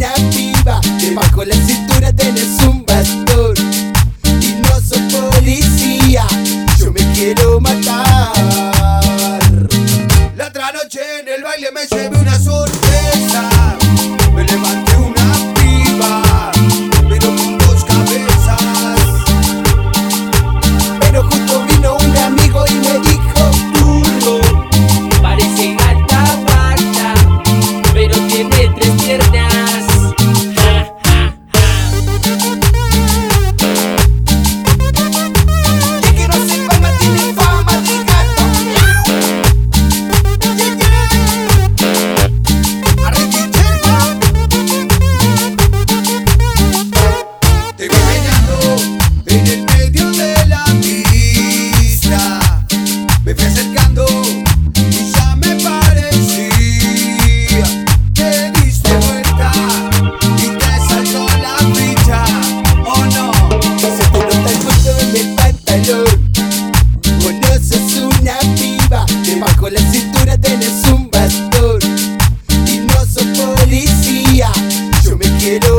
una piba, debajo la cintura tenés un bastón y no sos policía, yo me quiero matar. La otra noche en el baile me llevé una sorpresa. Me levanté una piba, pero con dos cabezas. Pero justo vino un amigo y me dijo: Turro, parece gata baja, pero tiene tres piernas. Ja, ja, ja. "Te quiero hacer fama, tiene fama de gato". Te vi bailando en el medio de la pista. Me fui acercando y ya me parecía. Te diste vuelta y te saltó la ficha, ¿o no? Se te nota el botón del pantalón. Vos no sos una piba, debajo la cintura tenés un bastón y no sos policía, yo me quiero